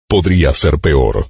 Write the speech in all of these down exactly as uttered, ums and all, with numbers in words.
podría ser peor.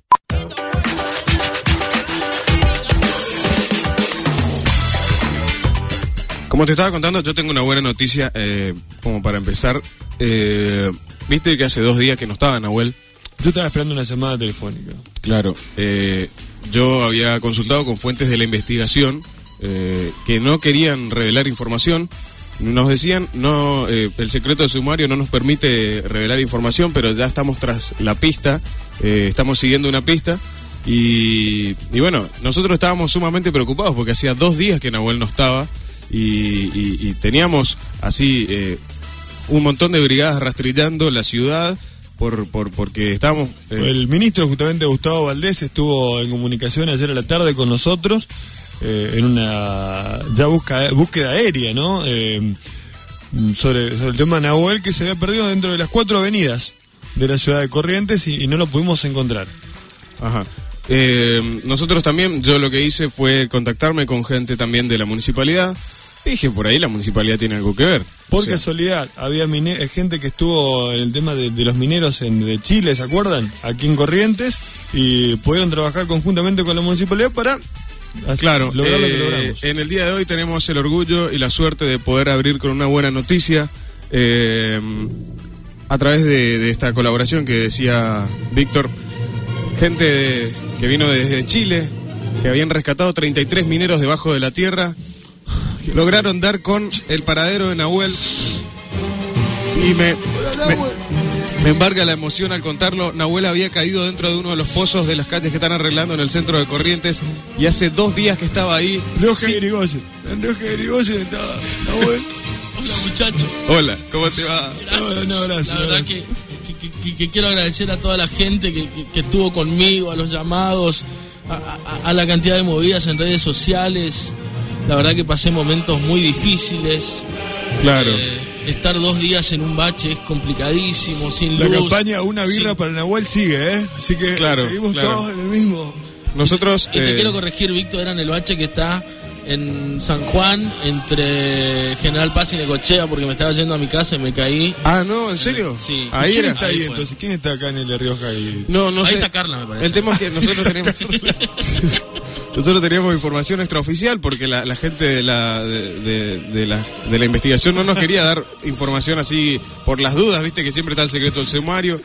Como te estaba contando, yo tengo una buena noticia, eh, como para empezar. Eh, Viste que hace dos días que no estaba Nahuel. Yo estaba esperando una llamada telefónica. Claro, eh, yo había consultado con fuentes de la investigación eh, que no querían revelar información. Nos decían, no, eh, el secreto de sumario no nos permite revelar información, pero ya estamos tras la pista, eh, estamos siguiendo una pista. Y, y bueno, nosotros estábamos sumamente preocupados porque hacía dos días que Nahuel no estaba y, y, y teníamos así eh, un montón de brigadas rastrillando la ciudad. Por, por porque estábamos... Eh... El ministro, justamente Gustavo Valdés, estuvo en comunicación ayer a la tarde con nosotros, eh, en una ya busca, búsqueda aérea, ¿no? Eh, sobre, sobre el tema de Nahuel, que se había perdido dentro de las cuatro avenidas de la ciudad de Corrientes y, y no lo pudimos encontrar. Ajá. Eh, nosotros también, yo lo que hice fue contactarme con gente también de la municipalidad. Dije, por ahí la municipalidad tiene algo que ver. Por o sea, casualidad, había mine- gente que estuvo en el tema de, de los mineros en, de Chile, ¿se acuerdan? Aquí en Corrientes, y pudieron trabajar conjuntamente con la municipalidad para claro, lograr eh, lo que logramos. En el día de hoy tenemos el orgullo y la suerte de poder abrir con una buena noticia, eh, a través de, de esta colaboración que decía Víctor. Gente de, que vino desde Chile, que habían rescatado treinta y tres mineros debajo de la tierra. Lograron dar con el paradero de Nahuel y me, me, me embarga la emoción al contarlo. Nahuel había caído dentro de uno de los pozos de las calles que están arreglando en el centro de Corrientes y hace dos días que estaba ahí. Rioja de Irigoyen. En Rioja de Irigoyen estaba Nahuel. Hola, muchachos. Hola, ¿cómo te va? Gracias. Un abrazo. La verdad que, que, que, que quiero agradecer a toda la gente que, que, que estuvo conmigo, a los llamados, a, a, a la cantidad de movidas en redes sociales. La verdad que pasé momentos muy difíciles. Claro. Eh, estar dos días en un bache es complicadísimo, sin luz. La campaña Una Birra sin... para Nahuel sigue, ¿eh? Así que claro, seguimos claro. todos en el mismo. Nosotros... Y te eh... quiero corregir, Víctor, era en el bache que está en San Juan, entre General Paz y Necochea, porque me estaba yendo a mi casa y me caí. Ah, no, ¿en serio? Sí. Ahí ¿Quién era. está ahí ahí fue. entonces? ¿Quién está acá en el de Rioja? Y... No, no Ahí sé. está Carla, me parece. El tema es que nosotros tenemos... Nosotros teníamos información extraoficial porque la, la gente de la de, de, de la de la investigación no nos quería dar información así por las dudas, viste que siempre está el secreto del sumario.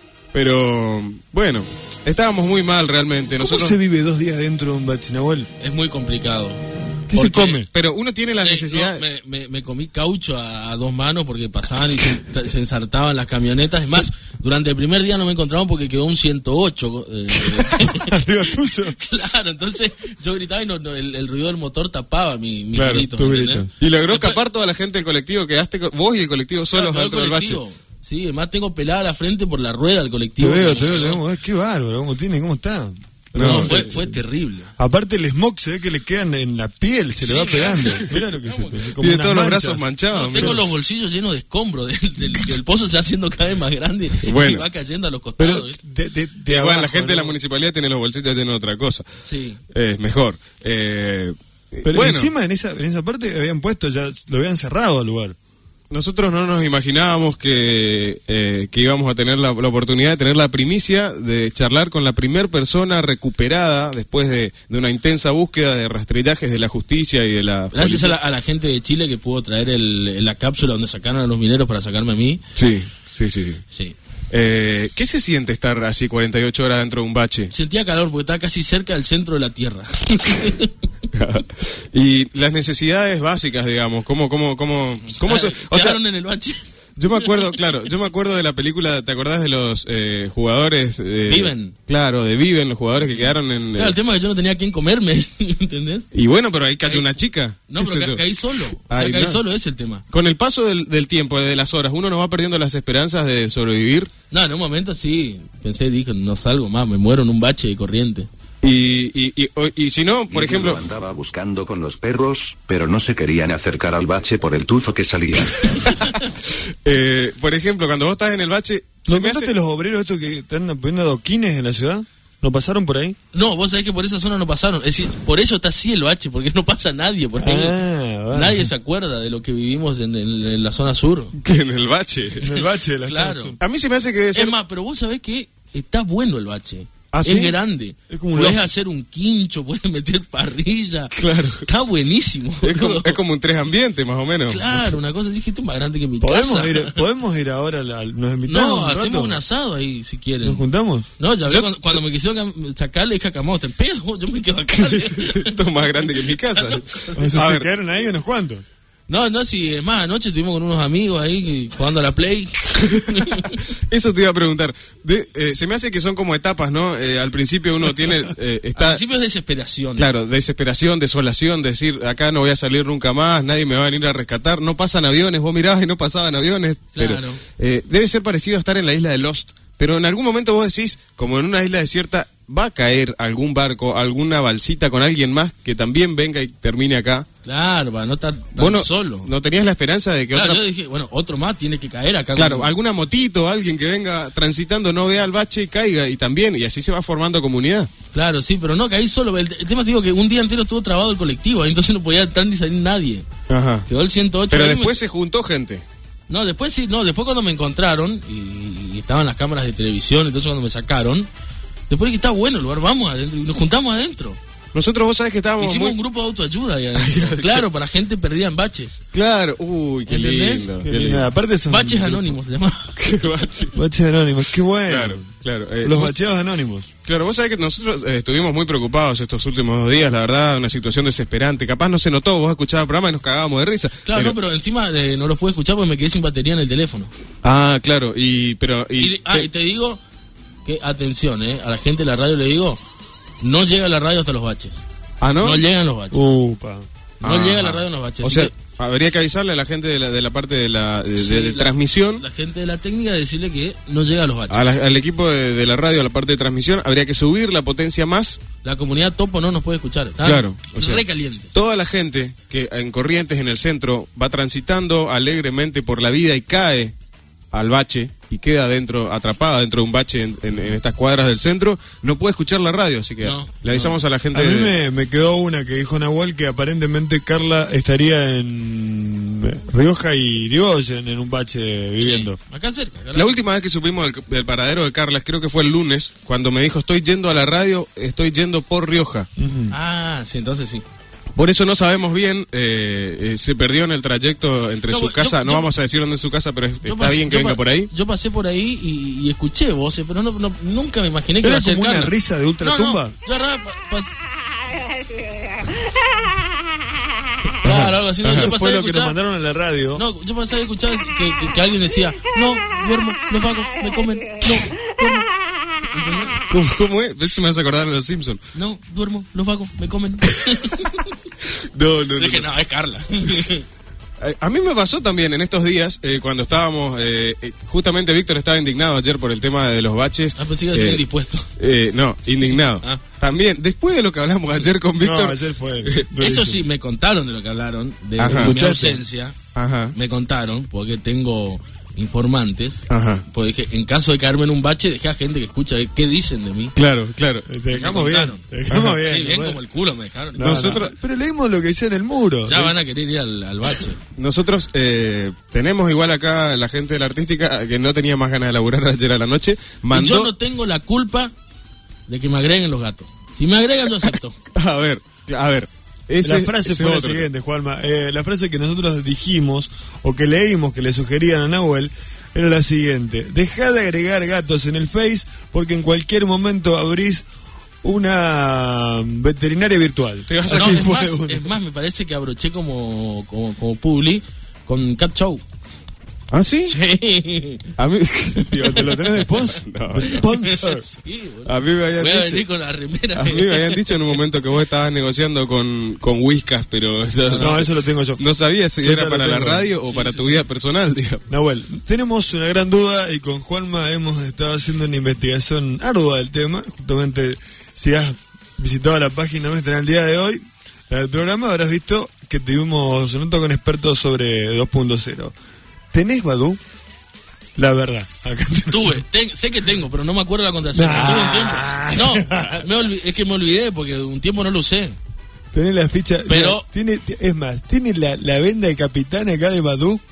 Pero bueno, estábamos muy mal realmente. ¿Cómo Nosotros... se vive dos días dentro de un bache, Nahuel? Es muy complicado. ¿Qué Porque, se come? Pero uno tiene la eh, necesidad... no, me, me, me comí caucho a, a dos manos porque pasaban y se, se ensartaban las camionetas. Es más, durante el primer día no me encontraban porque quedó un ciento ocho. Eh, Arriba tuyo. Claro, entonces yo gritaba y no, no, el, el ruido del motor tapaba mi, mi Claro, grito. tu ¿me grito. entendés? Y logró Después- escapar toda la gente del colectivo. Quedaste con- vos y el colectivo solos Claro, quedó dentro del el bache. colectivo. Sí, además tengo pelada la frente por la rueda del Te colectivo. veo, te veo, te veo. Qué bárbaro, ¿cómo tiene? ¿Cómo está? No, No, fue, eh, fue terrible. Aparte el smog se ve que le quedan en la piel, se le Sí, va pegando. claro. Mira lo que se como Tiene unas todos los manchas. brazos manchados. No, tengo mirá. los bolsillos llenos de escombros, del, del- que el pozo se va haciendo cada vez más grande Bueno. y va cayendo a los Pero costados. ¿viste? de, de, de Igual abajo, la gente de la ¿no? municipalidad tiene los bolsillos llenos de otra cosa. Sí. Es mejor. Eh, Pero bueno, encima en esa, en esa parte habían puesto, ya lo habían cerrado al lugar. nosotros no nos imaginábamos que, eh, que íbamos a tener la, la oportunidad de tener la primicia de charlar con la primer persona recuperada después de, de una intensa búsqueda de rastrillajes de la justicia y de la... Gracias a la, a la gente de Chile que pudo traer el, la cápsula donde sacaron a los mineros para sacarme a mí. Sí, sí, sí. sí. Sí. Eh, ¿Qué se siente estar así cuarenta y ocho horas dentro de un bache? Sentía calor porque estaba casi cerca del centro de la Tierra. Y las necesidades básicas, digamos, ¿cómo, cómo, cómo, cómo se, o sea, Quedaron en el bache. yo me acuerdo, claro, yo me acuerdo de la película, ¿te acordás de los eh, jugadores? Eh, Viven. Claro, de Viven, los jugadores que quedaron en... Claro, el tema es que yo no tenía quien comerme, ¿entendés? Y bueno, pero ahí cayó una chica. No, ¿Qué pero sé ca- yo? caí solo. O sea, Ay, caí no. solo, ese es el tema. Con el paso del, del tiempo, de las horas, uno no va perdiendo las esperanzas de sobrevivir. No, en un momento sí, pensé, dije, no salgo más, me muero en un bache de corriente. Y, y, y, o- y si no, por Y ejemplo... lo andaba buscando con los perros, pero no se querían acercar al bache por el tufo que salía. eh, por ejemplo, cuando vos estás en el bache... ¿No se me contaste hace- los obreros estos que están poniendo adoquines en la ciudad? ¿No pasaron por ahí? No, vos sabés que por esa zona no pasaron. Es decir, por eso está así el bache, porque no pasa nadie por ahí. Ah, vale. Nadie se acuerda de lo que vivimos en, en- en la zona sur. Que en el bache. En el bache de la Claro. A mí se me hace que debe ser... Es más, pero vos sabés que está bueno el bache. ¿Ah, es sí? grande. Es como un Puedes loft. hacer un quincho, puedes meter parrilla. Claro. Está buenísimo. Es como, boludo. es como un tres ambientes, más o menos. Claro, una cosa, dije, esto es más grande que mi ¿Podemos casa. ir, ¿Podemos ir ahora? A la, ¿Nos invitamos? No, un rato? hacemos un asado ahí, si quieren. ¿Nos juntamos? No, ya Yo- veo, cuando, cuando me quisieron cam- sacar, le dije a Camado, te pedo, yo me quedo acá. Esto es más grande que mi casa. O sea, A se ver, quedaron ahí unos cuantos. No, no, si es más, anoche estuvimos con unos amigos ahí que- jugando a la Play. eso te iba a preguntar. De- eh, se me hace que son como etapas, ¿no? Eh, al principio uno tiene... eh, Al está principio es desesperación. Claro, desesperación, desolación, decir, acá no voy a salir nunca más, nadie me va a venir a rescatar, no pasan aviones, vos mirabas y no pasaban aviones, pero Claro. eh, debe ser parecido a estar en la isla de Lost, pero en algún momento vos decís, como en una isla desierta, va a caer algún barco, alguna balsita con alguien más que también venga y termine acá. Claro, para no estar tan Vos no, solo. no tenías la esperanza de que Claro, otra... yo dije, bueno, otro más tiene que caer acá. Claro, con- alguna motito, alguien que venga transitando, no vea el bache y caiga, y también, y así se va formando comunidad. Claro, sí, pero no, caí solo. El, el tema te digo que un día entero estuvo trabado el colectivo, ahí entonces no podía entrar ni salir nadie. Ajá. Quedó el ciento ocho. Pero ahí, después me- se juntó gente. No, después sí, no, después cuando me encontraron y, y estaban las cámaras de televisión, entonces cuando me sacaron, después dije, está bueno el lugar, vamos adentro, y nos juntamos adentro. Nosotros, vos sabés que estábamos Hicimos muy... un grupo de autoayuda ahí adentro. Claro, para gente perdida en baches. Claro, uy, qué ¿Entendés? lindo. Qué qué lindo. lindo. Aparte son Baches anónimos, se llama. Qué bache. Baches anónimos, qué bueno. Claro, claro. Eh, Los vos- bacheados anónimos. Claro, vos sabés que nosotros eh, estuvimos muy preocupados estos últimos dos días, la verdad, una situación desesperante. Capaz no se notó, vos escuchabas el programa y nos cagábamos de risa. Claro, no, pero encima eh, no los pude escuchar porque me quedé sin batería en el teléfono. Ah, claro, y... pero y, Y, ah, y te digo que, atención, eh, a la gente de la radio le digo, no llega la radio hasta los baches. Ah, ¿no? No llegan los baches. Upa. No Ah. llega la radio en los baches. O así sea, que, habría que avisarle a la gente de la, de la parte de la de, sí, de- de la- transmisión, La gente de la técnica decirle que no llega a los baches. a la- al equipo de, de la radio, a la parte de transmisión, habría que subir la potencia más. La comunidad Topo no nos puede escuchar. Está Claro, o sea, re caliente. Toda la gente que en Corrientes, en el centro, va transitando alegremente por la vida y cae al bache y queda dentro, atrapada dentro de un bache en, en- en estas cuadras del centro, no puede escuchar la radio, así que No, le avisamos a la gente A mí de- me, me quedó una que dijo Nahuel que aparentemente Carla estaría en Rioja y Irigoyen en un bache viviendo. Sí, acá cerca. acá La última vez que supimos del, del paradero de Carlas, creo que fue el lunes, cuando me dijo, estoy yendo a la radio, estoy yendo por Rioja. Ah, sí, entonces sí. Por eso no sabemos bien, eh, eh, se perdió en el trayecto entre No, su yo- casa, no yo- vamos a decir dónde es su casa, pero es- Yo está pasé- bien que yo venga pa- por ahí. Yo pasé por ahí y, y escuché voces, pero no, no- nunca me imaginé que ¿Era iba a ser como una Carla. risa de ultratumba? No, no, yo agarraba pa- pas- Claro, algo así. No, yo Eso pasaba fue a lo que nos escuchar- mandaron a la radio. No, yo pasaba a escuchar que, que- que alguien decía, no, duermo, los vagos me comen, no, duermo. ¿Entendés? ¿Cómo, cómo es? Eso me hace acordar de los Simpsons. No, duermo, los vagos me comen. No, no, no. Dije, no. no, es Carla. Eh, A mí me pasó también en estos días, eh, cuando estábamos, eh, eh, justamente Víctor estaba indignado ayer por el tema de los baches. Ah, pensé que iba a decir Eh, indispuesto. eh, no, indignado. Ah. También, después de lo que hablamos ayer con Víctor. No, ayer fue. Eso sí, me contaron de lo que hablaron, de, Ajá. de mi Escuchaste. ausencia. Ajá. Me contaron, porque tengo informantes. Ajá. Porque dije, en caso de caerme en un bache, dejé a gente que escucha eh, qué dicen de mí. Claro, claro. Te dejamos Me bien. contaron. Te dejamos bien. Sí, bien bueno. como el culo me dejaron. No, Nosotros- no. Pero leímos lo que decía en el muro. Ya van a querer ir al, al bache. Nosotros eh, tenemos igual acá la gente de la artística que no tenía más ganas de laburar ayer a la noche. Y Mandó. yo no tengo la culpa de que me agreguen los gatos. Si me agregan, yo acepto. A ver, a ver. Ese- La frase ese fue la otro. siguiente, Juanma. Eh, la frase que nosotros dijimos o que leímos que le sugerían a Nahuel era la siguiente: dejá de agregar gatos en el Face porque en cualquier momento abrís una veterinaria virtual. Te vas a- No, Así es, fue más, uno. es más, me parece que abroché como, como, como Publi con Cat Show. ¿Ah, sí? Sí. A mí. Digo, ¿te lo tenés de sponsor? No, De sponsor. Sí, boludo. A mí me habían Voy a dicho. venir con la remera. A mí me habían dicho en un momento que vos estabas negociando con, con Whiskas, pero no, No, eso lo tengo yo. no sabía si Yo era ya lo para la tengo. radio o Sí, para sí, tu sí. vida personal, digamos. Nahuel, tenemos una gran duda y con Juanma hemos estado haciendo una investigación ardua del tema. Justamente, si has visitado la página nuestra en el día de hoy, la del programa, habrás visto que tuvimos una nota con expertos sobre dos punto cero. ¿Tenés Badoo? La verdad. Acá tenés- Tuve, ten- sé que tengo, pero no me acuerdo la contraseña. Ah. Tuve un tiempo. No, me olvi- es que me olvidé porque un tiempo no lo usé. Tenés la ficha. Pero- Mira, tiene, es más, tiene la, la venda de capitán acá de Badoo.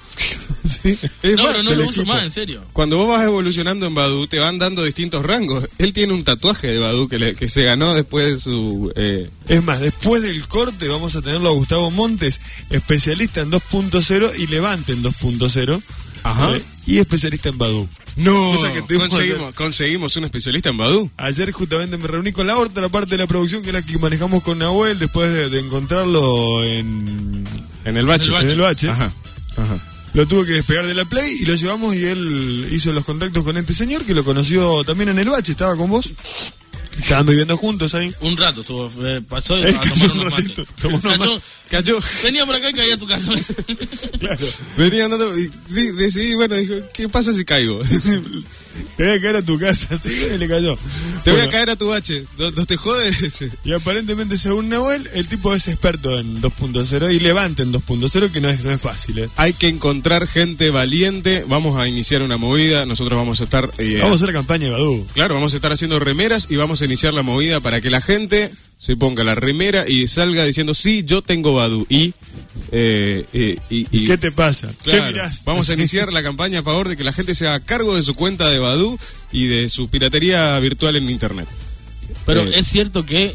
Sí. Es No, más, pero no del lo uso equipo. más, en serio. Cuando vos vas evolucionando en Badoo, te van dando distintos rangos. Él tiene un tatuaje de Badoo que, le- que se ganó después de su... Eh, Es más, después del corte vamos a tenerlo a Gustavo Montes, especialista en dos punto cero y Levante en dos punto cero. Ajá. eh, y especialista en Badoo. no, Cosa que tuvimos conseguimos, ayer. conseguimos un especialista en Badoo. Ayer justamente me reuní con la otra parte de la producción, que es la que manejamos con Nahuel, después de, de encontrarlo en, En el bache. en el bache. Ajá, ajá. Lo tuve que despegar de la Play y lo llevamos y él hizo los contactos con este señor que lo conoció también en el bache, estaba con vos. Estaban viviendo juntos ahí. Un rato estuvo, eh, pasó y Eh, a cayó tomar un unos mates. ratito, tomó unos Cayó- mates. Cayó. Venía por acá y caía a tu casa. Claro. Venía andando y di- decidí, bueno, dijo, ¿qué pasa si caigo? Te voy a caer a tu casa, sí, y le cayó. Te voy Bueno, a caer a tu bache. ¿No, no te jodes? Y aparentemente, según Nahuel, el tipo es experto en dos punto cero y Levante en dos punto cero, que no es, no es fácil, ¿eh? Hay que encontrar gente valiente. Vamos a iniciar una movida. Nosotros vamos a estar... eh, Vamos a hacer la campaña de Badoo. Claro, vamos a estar haciendo remeras y vamos a iniciar la movida para que la gente se ponga la remera y salga diciendo, sí, yo tengo Badoo. Y... Eh, eh, y, y- ¿Qué te pasa? Claro, ¿Qué mirás? vamos a iniciar la campaña a favor de que la gente se haga cargo de su cuenta de Badoo y de su piratería virtual en internet. Pero Eh. es cierto que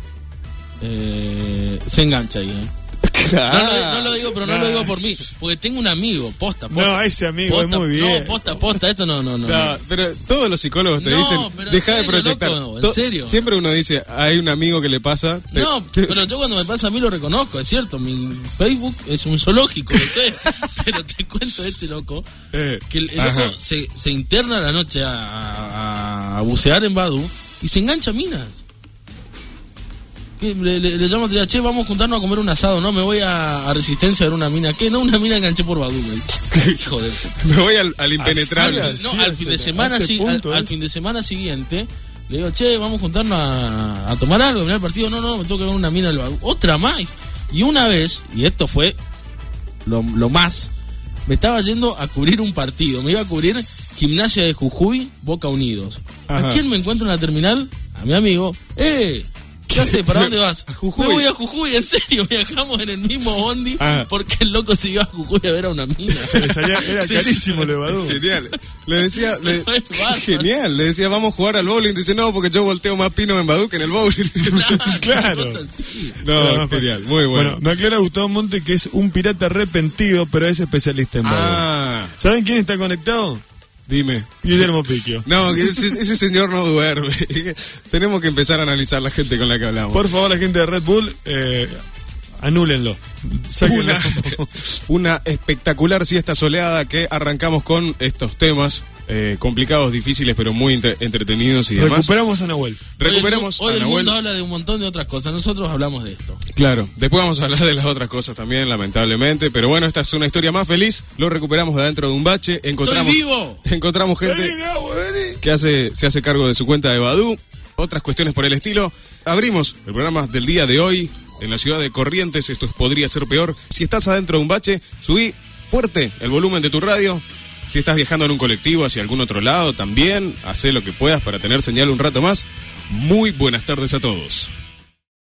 eh, se engancha ahí, ¿eh? No, lo, no lo digo, pero no no. lo digo por mí. Porque tengo un amigo, posta, posta. No, ese amigo posta, es muy bien. No, posta, posta, esto no, no, no. No, pero todos los psicólogos te No, dicen, pero en deja de serio, proyectar. loco, en To- serio. Siempre uno dice, hay un amigo que le pasa. te- No, te- pero yo cuando me pasa a mí lo reconozco, es cierto, mi Facebook es un zoológico, lo sé, pero te cuento este loco, Eh, que el, el ajá. loco se, se interna a la noche a, a- a bucear en Badoo y se engancha a minas. Que Le, le, le llamo a tía, che, vamos a juntarnos a comer un asado, no, me voy a, a Resistencia a ver una mina. ¿Qué? No, una mina enganché por Badoo, me dice. Hijo de... Me voy al, al impenetrable. Así No, Sí, al hace- fin de semana hace si- punto, al, ¿eh? al fin de semana siguiente le digo, che, vamos a juntarnos a, a tomar algo, a mirar el partido. No, no, me tengo que ver una mina del Badoo. Otra más. Y una vez, y esto fue lo, lo más, me estaba yendo a cubrir un partido. Me iba a cubrir Gimnasia de Jujuy, Boca Unidos. Ajá. ¿A quién me encuentro en la terminal? A mi amigo. ¡Eh! ¿Qué haces? ¿Para dónde vas? A Jujuy. Me voy a Jujuy, en serio. Viajamos en el mismo bondi Ah. porque el loco se iba a Jujuy a ver a una mina. Se le salía- era carísimo el de Badoo. Genial. Le decía, le- No es bárbaro. genial. Le decía, vamos a jugar al bowling. Dice, no, porque yo volteo más pino en Badoo que en el bowling. Claro. Cosas así. No, Pero, genial, muy bueno. Bueno, me aclara Gustavo Monte que es un pirata arrepentido, pero es especialista en Badoo. Ah, ¿Saben quién está conectado? dime. Guillermo Piquio. No, que ese, ese señor no duerme. Tenemos que empezar a analizar la gente con la que hablamos. Por favor, la gente de Red Bull, eh, anúlenlo. Sáquenlo. Una, una espectacular siesta soleada que arrancamos con estos temas eh, complicados, difíciles, pero muy entre- entretenidos y demás. Recuperamos a Nahuel. Recuperemos Hoy, el, hoy a el Nahuel. mundo habla de un montón de otras cosas. Nosotros hablamos de esto. Claro, después vamos a hablar de las otras cosas también, lamentablemente. Pero bueno, esta es una historia más feliz. Lo recuperamos de adentro de un bache. Encontramos, ¡Estoy vivo! encontramos gente Vení, Nahuel, vení. que hace, se hace cargo de su cuenta de Badoo. Otras cuestiones por el estilo. Abrimos el programa del día de hoy en la ciudad de Corrientes. Esto podría ser peor. Si estás adentro de un bache, subí fuerte el volumen de tu radio. Si estás viajando en un colectivo hacia algún otro lado, también hacé lo que puedas para tener señal un rato más. Muy buenas tardes a todos.